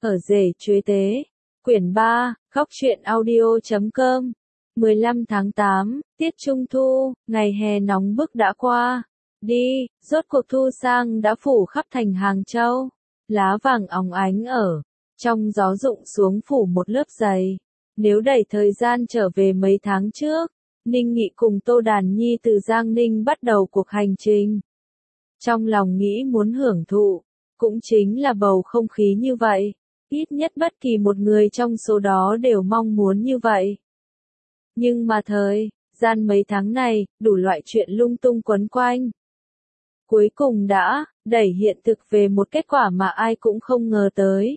Ở rể chuế tế. Quyển 3, Góc truyện audio.com. 15 tháng 8, tiết trung thu, ngày hè nóng bức đã qua. Đi, rốt cuộc thu sang đã phủ khắp thành Hàng Châu. Lá vàng óng ánh ở trong gió rụng xuống phủ một lớp dày. Nếu đẩy thời gian trở về mấy tháng trước, Ninh Nghị cùng Tô Đàn Nhi từ Giang Ninh bắt đầu cuộc hành trình. Trong lòng nghĩ muốn hưởng thụ, cũng chính là bầu không khí như vậy. Ít nhất bất kỳ một người trong số đó đều mong muốn như vậy. Nhưng mà thời gian mấy tháng này, đủ loại chuyện lung tung quấn quanh. Cuối cùng đã đẩy hiện thực về một kết quả mà ai cũng không ngờ tới.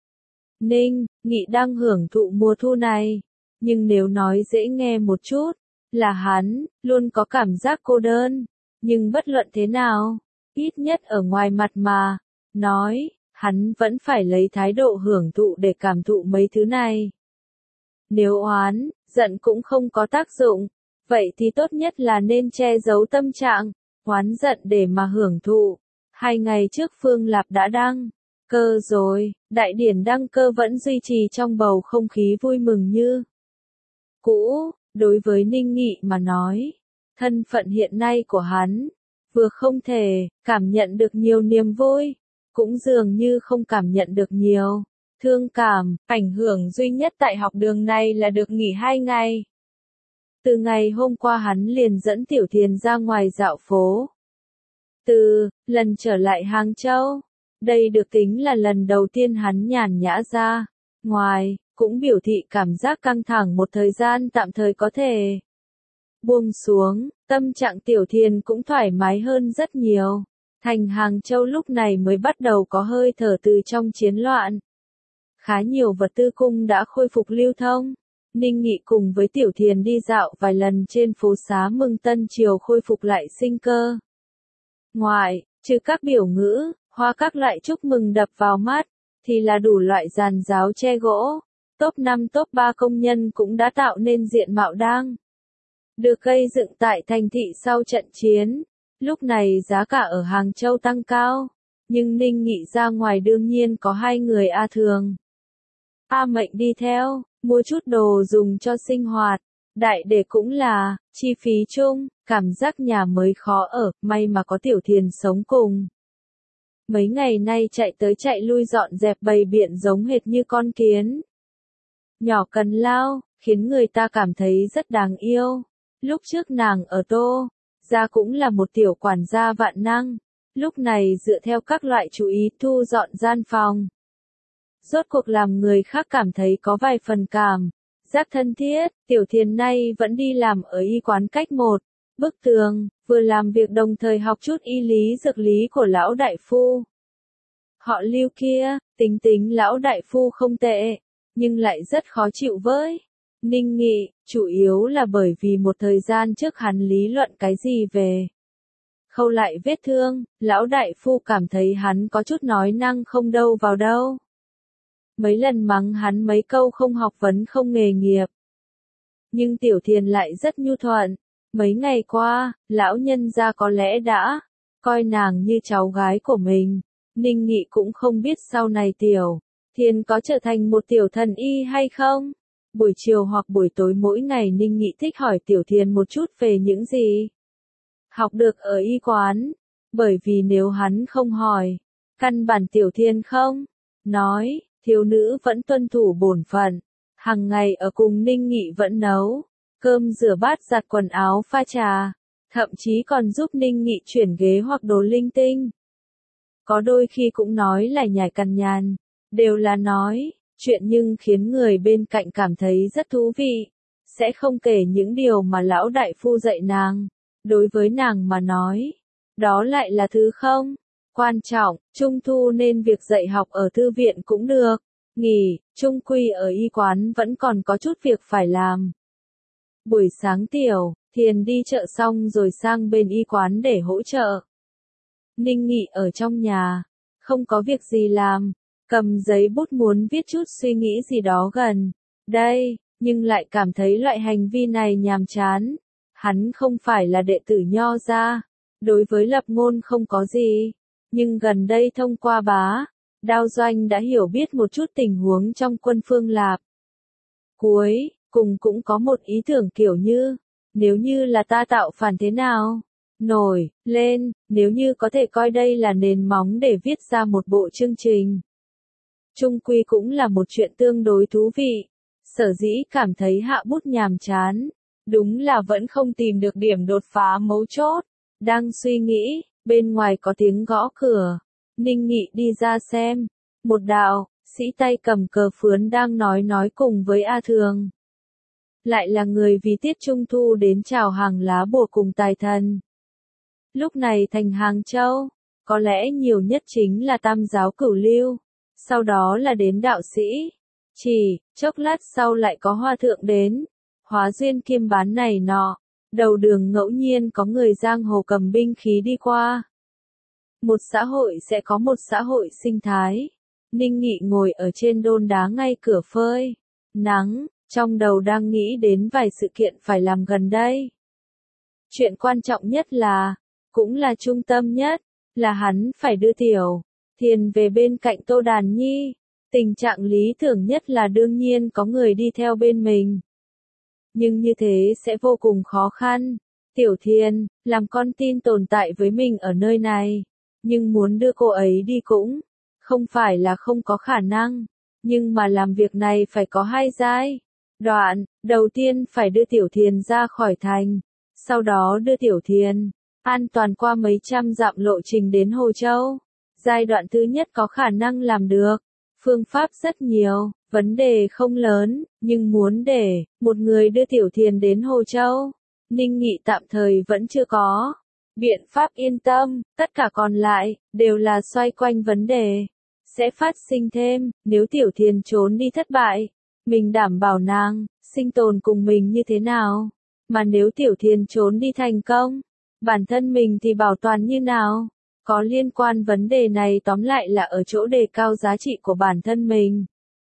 Ninh Nghị đang hưởng thụ mùa thu này, nhưng nếu nói dễ nghe một chút, là hắn luôn có cảm giác cô đơn. Nhưng bất luận thế nào, ít nhất ở ngoài mặt mà nói, hắn vẫn phải lấy thái độ hưởng thụ để cảm thụ mấy thứ này. Nếu oán, giận cũng không có tác dụng, vậy thì tốt nhất là nên che giấu tâm trạng, oán giận để mà hưởng thụ. 2 ngày trước Phương Lạp đã đăng cơ rồi, đại điển đăng cơ vẫn duy trì trong bầu không khí vui mừng như cũ. Đối với Ninh Nghị mà nói, thân phận hiện nay của hắn, vừa không thể cảm nhận được nhiều niềm vui, cũng dường như không cảm nhận được nhiều thương cảm. Ảnh hưởng duy nhất tại học đường này là được nghỉ 2 ngày. Từ ngày hôm qua hắn liền dẫn Tiểu Thiền ra ngoài dạo phố. Từ lần trở lại Hàng Châu, đây được tính là lần đầu tiên hắn nhàn nhã ra ngoài, cũng biểu thị cảm giác căng thẳng một thời gian tạm thời có thể buông xuống. Tâm trạng Tiểu Thiền cũng thoải mái hơn rất nhiều. Thành Hàng Châu lúc này mới bắt đầu có hơi thở từ trong chiến loạn. Khá nhiều vật tư cung đã khôi phục lưu thông. Ninh Nghị cùng với Tiểu Thiền đi dạo vài lần trên phố xá mừng Tân Triều khôi phục lại sinh cơ. Ngoài trừ các biểu ngữ, hoa các loại chúc mừng đập vào mắt, thì là đủ loại giàn giáo tre gỗ. Top 5 top 3 công nhân cũng đã tạo nên diện mạo đang được gây dựng tại thành thị sau trận chiến. Lúc này giá cả ở Hàng Châu tăng cao, nhưng Ninh Nghị ra ngoài đương nhiên có 2 người A Thường, A Mệnh đi theo, mua chút đồ dùng cho sinh hoạt. Đại để cũng là chi phí chung, cảm giác nhà mới khó ở, may mà có Tiểu Thiền sống cùng. Mấy ngày nay chạy tới chạy lui dọn dẹp bầy biện giống hệt như con kiến nhỏ cần lao, khiến người ta cảm thấy rất đáng yêu. Lúc trước nàng ở Tô gia cũng là một tiểu quản gia vạn năng, lúc này dựa theo các loại chú ý thu dọn gian phòng. Rốt cuộc làm người khác cảm thấy có vài phần cảm giác thân thiết. Tiểu Thiền nay vẫn đi làm ở y quán cách một bức tường, vừa làm việc đồng thời học chút y lý dược lý của lão đại phu. Họ Lưu kia, tính lão đại phu không tệ, nhưng lại rất khó chịu với Ninh Nghị, chủ yếu là bởi vì một thời gian trước hắn lý luận cái gì về khâu lại vết thương, lão đại phu cảm thấy hắn có chút nói năng không đâu vào đâu. Mấy lần mắng hắn mấy câu không học vấn không nghề nghiệp. Nhưng Tiểu Thiền lại rất nhu thuận. Mấy ngày qua, lão nhân gia có lẽ đã coi nàng như cháu gái của mình. Ninh Nghị cũng không biết sau này Tiểu Thiền có trở thành một tiểu thần y hay không. Buổi chiều hoặc buổi tối mỗi ngày Ninh Nghị thích hỏi Tiểu Thiền một chút về những gì học được ở y quán. Bởi vì nếu hắn không hỏi, căn bản Tiểu Thiền không nói. Thiếu nữ vẫn tuân thủ bổn phận, hàng ngày ở cùng Ninh Nghị vẫn nấu cơm rửa bát giặt quần áo pha trà, thậm chí còn giúp Ninh Nghị chuyển ghế hoặc đồ linh tinh. Có đôi khi cũng nói là nhải cằn nhằn, đều là nói chuyện nhưng khiến người bên cạnh cảm thấy rất thú vị. Sẽ không kể những điều mà lão đại phu dạy nàng, đối với nàng mà nói, đó lại là thứ không quan trọng. Trung thu nên việc dạy học ở thư viện cũng được nghỉ, chung quy ở y quán vẫn còn có chút việc phải làm. Buổi sáng Tiểu Thiền đi chợ xong rồi sang bên y quán để hỗ trợ. Ninh Nghị ở trong nhà, không có việc gì làm, cầm giấy bút muốn viết chút suy nghĩ gì đó gần đây, nhưng lại cảm thấy loại hành vi này nhàm chán. Hắn không phải là đệ tử Nho gia, đối với lập ngôn không có gì. Nhưng gần đây thông qua bá Đao Doanh đã hiểu biết một chút tình huống trong quân Phương Lạp. Cuối cùng cũng có một ý tưởng kiểu như, nếu như là ta tạo phản thế nào? Nổi lên, nếu như có thể coi đây là nền móng để viết ra một bộ chương trình. Chung quy cũng là một chuyện tương đối thú vị. Sở dĩ cảm thấy hạ bút nhàm chán. Đúng là vẫn không tìm được điểm đột phá mấu chốt. Đang suy nghĩ, bên ngoài có tiếng gõ cửa. Ninh Nghị đi ra xem. Một đạo sĩ tay cầm cờ phướn đang nói cùng với A Thường. Lại là người vì tiết trung thu đến chào hàng lá bùa cùng tài thần. Lúc này thành Hàng Châu, có lẽ nhiều nhất chính là Tam giáo Cửu Lưu, sau đó là đến đạo sĩ. Chỉ chốc lát sau lại có hòa thượng đến, hóa duyên kiêm bán này nọ, đầu đường ngẫu nhiên có người giang hồ cầm binh khí đi qua. Một xã hội sẽ có một xã hội sinh thái. Ninh Nghị ngồi ở trên đôn đá ngay cửa phơi nắng, trong đầu đang nghĩ đến vài sự kiện phải làm gần đây. Chuyện quan trọng nhất là, cũng là trung tâm nhất, là hắn phải đưa Tiểu Thiền về bên cạnh Tô Đàn Nhi. Tình trạng lý tưởng nhất là đương nhiên có người đi theo bên mình. Nhưng như thế sẽ vô cùng khó khăn. Tiểu Thiền, làm con tin tồn tại với mình ở nơi này. Nhưng muốn đưa cô ấy đi cũng không phải là không có khả năng. Nhưng mà làm việc này phải có hai giai đoạn. Đầu tiên phải đưa Tiểu Thiền ra khỏi thành. Sau đó đưa Tiểu Thiền an toàn qua mấy trăm dặm lộ trình đến Hồ Châu. Giai đoạn thứ nhất có khả năng làm được. Phương pháp rất nhiều, vấn đề không lớn, nhưng muốn để một người đưa Tiểu Thiền đến Hồ Châu, Ninh Nghị tạm thời vẫn chưa có biện pháp yên tâm, tất cả còn lại đều là xoay quanh vấn đề sẽ phát sinh thêm, nếu Tiểu Thiền trốn đi thất bại, mình đảm bảo nàng sinh tồn cùng mình như thế nào, mà nếu Tiểu Thiền trốn đi thành công, bản thân mình thì bảo toàn như nào? Có liên quan vấn đề này tóm lại là ở chỗ đề cao giá trị của bản thân mình.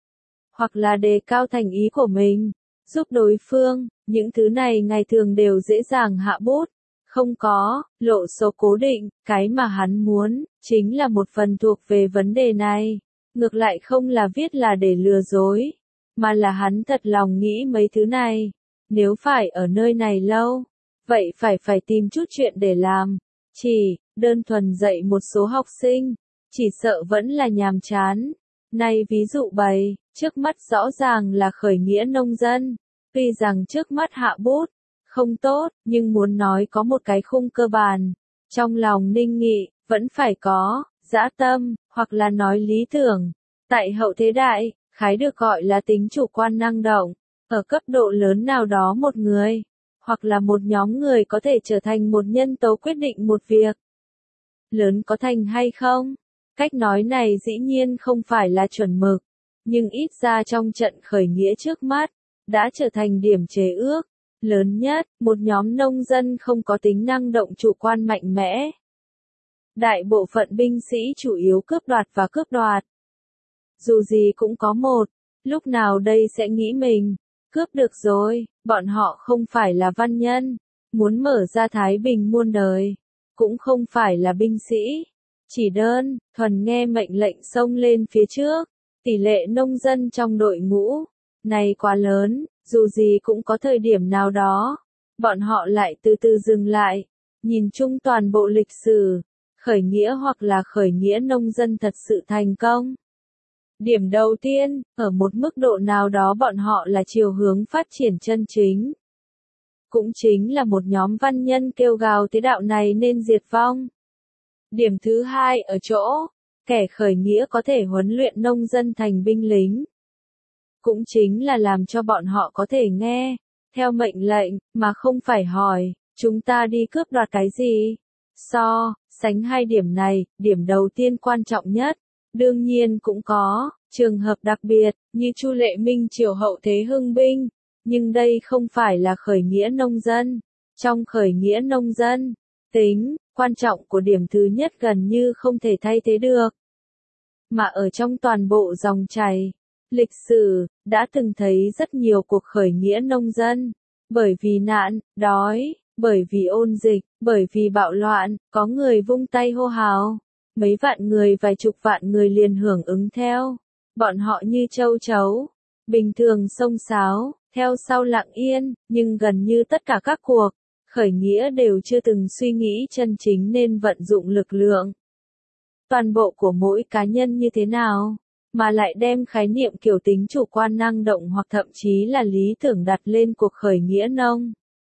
Hoặc là đề cao thành ý của mình, giúp đối phương, những thứ này ngày thường đều dễ dàng hạ bút. Không có, lộ số cố định, cái mà hắn muốn, chính là một phần thuộc về vấn đề này. Ngược lại không là viết là để lừa dối, mà là hắn thật lòng nghĩ mấy thứ này. Nếu phải ở nơi này lâu, vậy phải tìm chút chuyện để làm. Chỉ đơn thuần dạy một số học sinh, chỉ sợ vẫn là nhàm chán. Này ví dụ bày, trước mắt rõ ràng là khởi nghĩa nông dân. Tuy rằng trước mắt hạ bút không tốt, nhưng muốn nói có một cái khung cơ bản. Trong lòng Ninh Nghị, vẫn phải có dã tâm, hoặc là nói lý tưởng. Tại hậu thế đại, khái được gọi là tính chủ quan năng động. Ở cấp độ lớn nào đó một người, hoặc là một nhóm người có thể trở thành một nhân tố quyết định một việc. Lớn có thành hay không? Cách nói này dĩ nhiên không phải là chuẩn mực, nhưng ít ra trong trận khởi nghĩa trước mắt, đã trở thành điểm chế ước. Lớn nhất, một nhóm nông dân không có tính năng động chủ quan mạnh mẽ. Đại bộ phận binh sĩ chủ yếu cướp đoạt và cướp đoạt. Dù gì cũng có một, lúc nào đây sẽ nghĩ mình cướp được rồi, bọn họ không phải là văn nhân, muốn mở ra thái bình muôn đời, cũng không phải là binh sĩ, chỉ đơn thuần nghe mệnh lệnh xông lên phía trước. Tỷ lệ nông dân trong đội ngũ này quá lớn, dù gì cũng có thời điểm nào đó, bọn họ lại từ từ dừng lại, nhìn chung toàn bộ lịch sử, khởi nghĩa hoặc là khởi nghĩa nông dân thật sự thành công. Điểm đầu tiên, ở một mức độ nào đó bọn họ là chiều hướng phát triển chân chính. Cũng chính là một nhóm văn nhân kêu gào thế đạo này nên diệt vong. Điểm thứ hai ở chỗ, kẻ khởi nghĩa có thể huấn luyện nông dân thành binh lính. Cũng chính là làm cho bọn họ có thể nghe, theo mệnh lệnh, mà không phải hỏi, chúng ta đi cướp đoạt cái gì. So sánh hai điểm này, điểm đầu tiên quan trọng nhất. Đương nhiên cũng có trường hợp đặc biệt, như Chu Lệ Minh triều hậu thế hưng binh, nhưng đây không phải là khởi nghĩa nông dân. Trong khởi nghĩa nông dân, tính quan trọng của điểm thứ nhất gần như không thể thay thế được. Mà ở trong toàn bộ dòng chảy lịch sử, đã từng thấy rất nhiều cuộc khởi nghĩa nông dân, bởi vì nạn, đói, bởi vì ôn dịch, bởi vì bạo loạn, có người vung tay hô hào. mấy vạn người vài chục vạn người liền hưởng ứng theo. Bọn họ như châu chấu, bình thường xông xáo, theo sau lặng yên, nhưng gần như tất cả các cuộc khởi nghĩa đều chưa từng suy nghĩ chân chính nên vận dụng lực lượng toàn bộ của mỗi cá nhân như thế nào, mà lại đem khái niệm kiểu tính chủ quan năng động hoặc thậm chí là lý tưởng đặt lên cuộc khởi nghĩa nông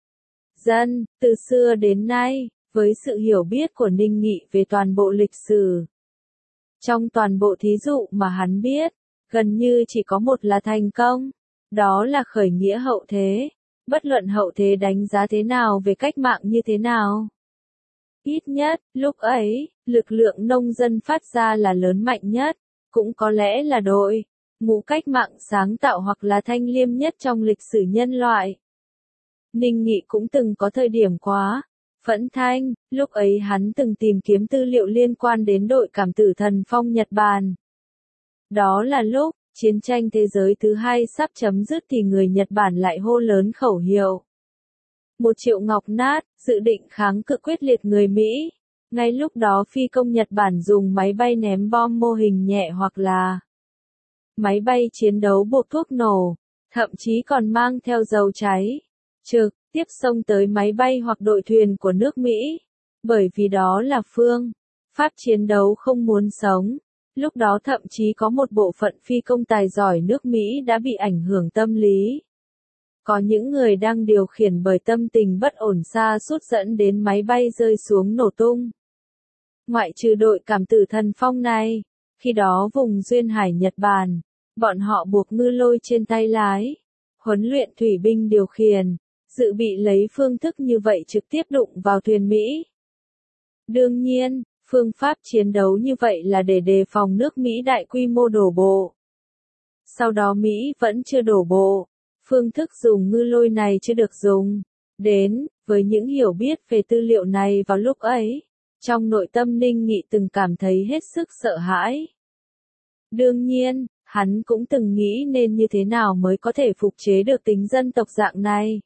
dân. Từ xưa đến nay, với sự hiểu biết của Ninh Nghị về toàn bộ lịch sử, trong toàn bộ thí dụ mà hắn biết, gần như chỉ có một là thành công, đó là khởi nghĩa hậu thế. Bất luận hậu thế đánh giá thế nào về cách mạng như thế nào, ít nhất, lúc ấy, lực lượng nông dân phát ra là lớn mạnh nhất, cũng có lẽ là đội ngũ cách mạng sáng tạo hoặc là thanh liêm nhất trong lịch sử nhân loại. Ninh Nghị cũng từng có thời điểm quá phẫn thanh, lúc ấy hắn từng tìm kiếm tư liệu liên quan đến đội cảm tử thần phong Nhật Bản. Đó là lúc chiến tranh thế giới thứ hai sắp chấm dứt thì người Nhật Bản lại hô lớn khẩu hiệu 1.000.000 ngọc nát, dự định kháng cự quyết liệt người Mỹ. Ngay lúc đó phi công Nhật Bản dùng máy bay ném bom mô hình nhẹ hoặc là máy bay chiến đấu buộc thuốc nổ, thậm chí còn mang theo dầu cháy trực tiếp xông tới máy bay hoặc đội thuyền của nước Mỹ, bởi vì đó là phương pháp chiến đấu không muốn sống. Lúc đó thậm chí có một bộ phận phi công tài giỏi nước Mỹ đã bị ảnh hưởng tâm lý. Có những người đang điều khiển bởi tâm tình bất ổn sa sút dẫn đến máy bay rơi xuống nổ tung. Ngoại trừ đội cảm tử thần phong này, khi đó vùng duyên hải Nhật Bản, bọn họ buộc ngư lôi trên tay lái, huấn luyện thủy binh điều khiển, dự bị lấy phương thức như vậy trực tiếp đụng vào thuyền Mỹ. Đương nhiên, phương pháp chiến đấu như vậy là để đề phòng nước Mỹ đại quy mô đổ bộ. Sau đó Mỹ vẫn chưa đổ bộ, phương thức dùng ngư lôi này chưa được dùng đến. Với những hiểu biết về tư liệu này vào lúc ấy, trong nội tâm Ninh Nghị từng cảm thấy hết sức sợ hãi. Đương nhiên, hắn cũng từng nghĩ nên như thế nào mới có thể phục chế được tính dân tộc dạng này.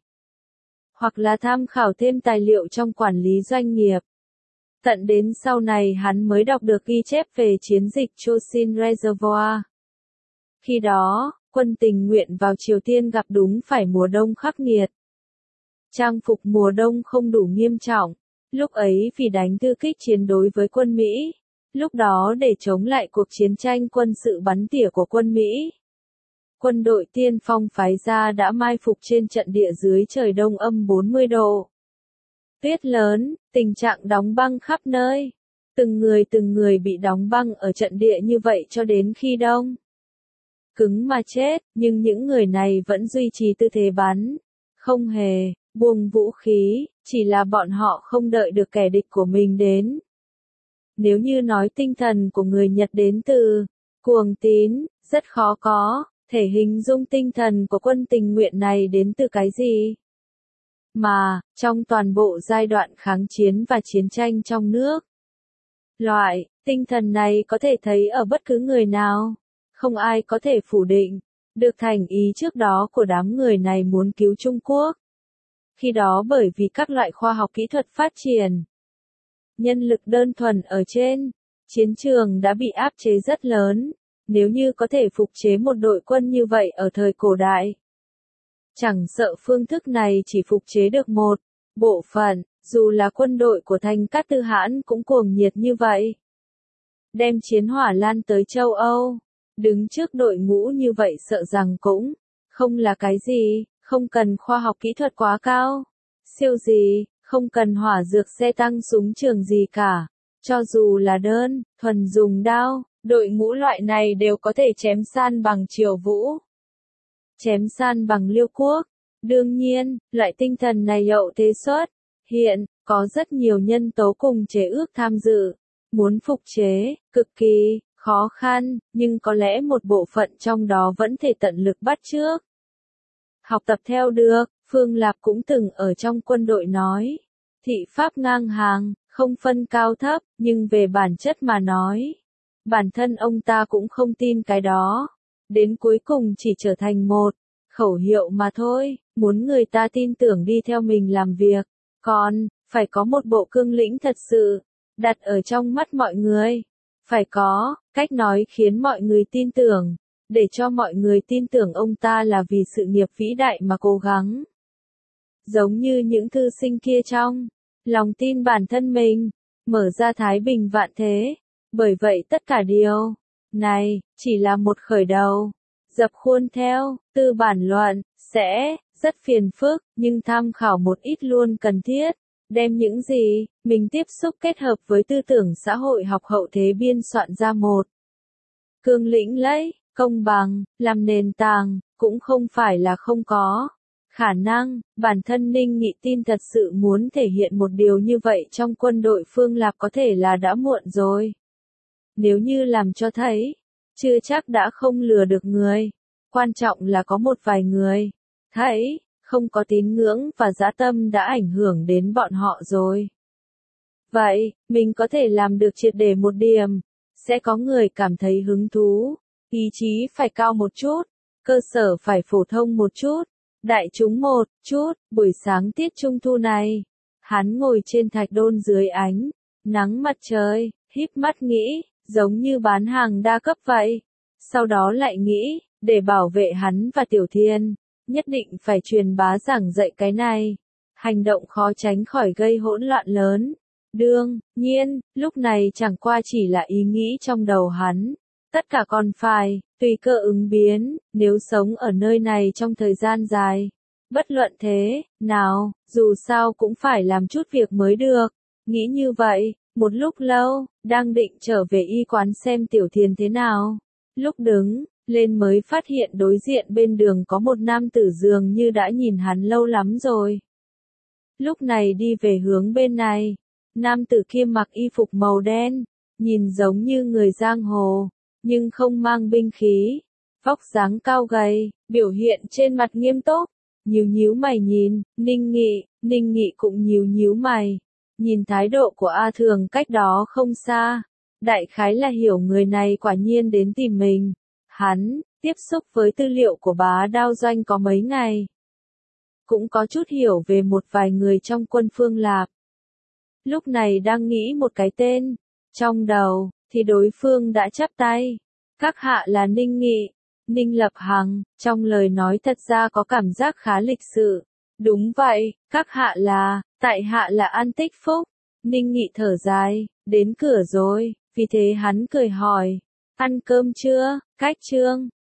Hoặc là tham khảo thêm tài liệu trong quản lý doanh nghiệp. Tận đến sau này hắn mới đọc được ghi chép về chiến dịch Chosin Reservoir. Khi đó, quân tình nguyện vào Triều Tiên gặp đúng phải mùa đông khắc nghiệt. Trang phục mùa đông không đủ nghiêm trọng. Lúc ấy vì đánh thư kích chiến đối với quân Mỹ. Lúc đó để chống lại cuộc chiến tranh quân sự bắn tỉa của quân Mỹ. Quân đội tiên phong phái ra đã mai phục trên trận địa dưới trời đông âm 40 độ. Tuyết lớn, tình trạng đóng băng khắp nơi. Từng người bị đóng băng ở trận địa như vậy cho đến khi đông cứng mà chết, nhưng những người này vẫn duy trì tư thế bắn, không hề buông vũ khí, chỉ là bọn họ không đợi được kẻ địch của mình đến. Nếu như nói tinh thần của người Nhật đến từ cuồng tín, rất khó có thể hình dung tinh thần của quân tình nguyện này đến từ cái gì. Mà, trong toàn bộ giai đoạn kháng chiến và chiến tranh trong nước, loại tinh thần này có thể thấy ở bất cứ người nào. Không ai có thể phủ định được thành ý trước đó của đám người này muốn cứu Trung Quốc. Khi đó bởi vì các loại khoa học kỹ thuật phát triển, nhân lực đơn thuần ở trên chiến trường đã bị áp chế rất lớn. Nếu như có thể phục chế một đội quân như vậy ở thời cổ đại, chẳng sợ phương thức này chỉ phục chế được một bộ phận, dù là quân đội của Thành Cát Tư Hãn cũng cuồng nhiệt như vậy. Đem chiến hỏa lan tới châu Âu, đứng trước đội ngũ như vậy sợ rằng cũng không là cái gì, không cần khoa học kỹ thuật quá cao, siêu gì, không cần hỏa dược xe tăng súng trường gì cả. Cho dù là đơn thuần dùng đao, đội ngũ loại này đều có thể chém san bằng Triều Vũ, chém san bằng Liêu Quốc. Đương nhiên, loại tinh thần này hậu thế xuất hiện, có rất nhiều nhân tố cùng chế ước tham dự. Muốn phục chế, cực kỳ khó khăn, nhưng có lẽ một bộ phận trong đó vẫn thể tận lực bắt chước. Học tập theo được, Phương Lạp cũng từng ở trong quân đội nói. Thị pháp ngang hàng, không phân cao thấp, nhưng về bản chất mà nói, bản thân ông ta cũng không tin cái đó. Đến cuối cùng chỉ trở thành một khẩu hiệu mà thôi, muốn người ta tin tưởng đi theo mình làm việc. Còn, phải có một bộ cương lĩnh thật sự, đặt ở trong mắt mọi người. Phải có cách nói khiến mọi người tin tưởng, để cho mọi người tin tưởng ông ta là vì sự nghiệp vĩ đại mà cố gắng. Giống như những thư sinh kia trong lòng tin bản thân mình, mở ra thái bình vạn thế. Bởi vậy tất cả điều này chỉ là một khởi đầu. Dập khuôn theo tư bản luận sẽ rất phiền phức, nhưng tham khảo một ít luôn cần thiết. Đem những gì mình tiếp xúc kết hợp với tư tưởng xã hội học hậu thế biên soạn ra một cương lĩnh lẫy, công bằng, làm nền tảng, cũng không phải là không có khả năng. Bản thân Ninh Nghị tin thật sự muốn thể hiện một điều như vậy trong quân đội Phương Lạp có thể là đã muộn rồi. Nếu như làm cho thấy, chưa chắc đã không lừa được người. Quan trọng là có một vài người thấy không có tín ngưỡng và dã tâm đã ảnh hưởng đến bọn họ rồi. Vậy, mình có thể làm được triệt để một điểm. Sẽ có người cảm thấy hứng thú. Ý chí phải cao một chút. Cơ sở phải phổ thông một chút. Đại chúng một chút. Buổi sáng tiết trung thu này, hắn ngồi trên thạch đôn dưới ánh nắng mặt trời, híp mắt nghĩ, giống như bán hàng đa cấp vậy. Sau đó lại nghĩ, để bảo vệ hắn và Tiểu Thiên, nhất định phải truyền bá giảng dạy cái này. Hành động khó tránh khỏi gây hỗn loạn lớn. Đương nhiên, lúc này chẳng qua chỉ là ý nghĩ trong đầu hắn. Tất cả còn phải tùy cơ ứng biến, nếu sống ở nơi này trong thời gian dài. Bất luận thế nào, dù sao cũng phải làm chút việc mới được. Nghĩ như vậy, một lúc lâu, đang định trở về y quán xem Tiểu Thiên thế nào. Lúc đứng lên mới phát hiện đối diện bên đường có một nam tử dường như đã nhìn hắn lâu lắm rồi. Lúc này đi về hướng bên này, nam tử kia mặc y phục màu đen, nhìn giống như người giang hồ, nhưng không mang binh khí. Vóc dáng cao gầy, biểu hiện trên mặt nghiêm túc, nhíu mày nhìn, Ninh Nghị cũng nhíu mày. Nhìn thái độ của A Thường cách đó không xa, đại khái là hiểu người này quả nhiên đến tìm mình. Hắn tiếp xúc với tư liệu của Bá Đao Doanh có mấy ngày, cũng có chút hiểu về một vài người trong quân Phương Lạp. Lúc này đang nghĩ một cái tên trong đầu, thì đối phương đã chắp tay. Các hạ là Ninh Nghị, Ninh Lập Hằng, trong lời nói thật ra có cảm giác khá lịch sự. Đúng vậy, các hạ là, tại hạ là An Tích Phúc. Ninh Nghị thở dài, đến cửa rồi, vì thế hắn cười hỏi, ăn cơm chưa, cách trương.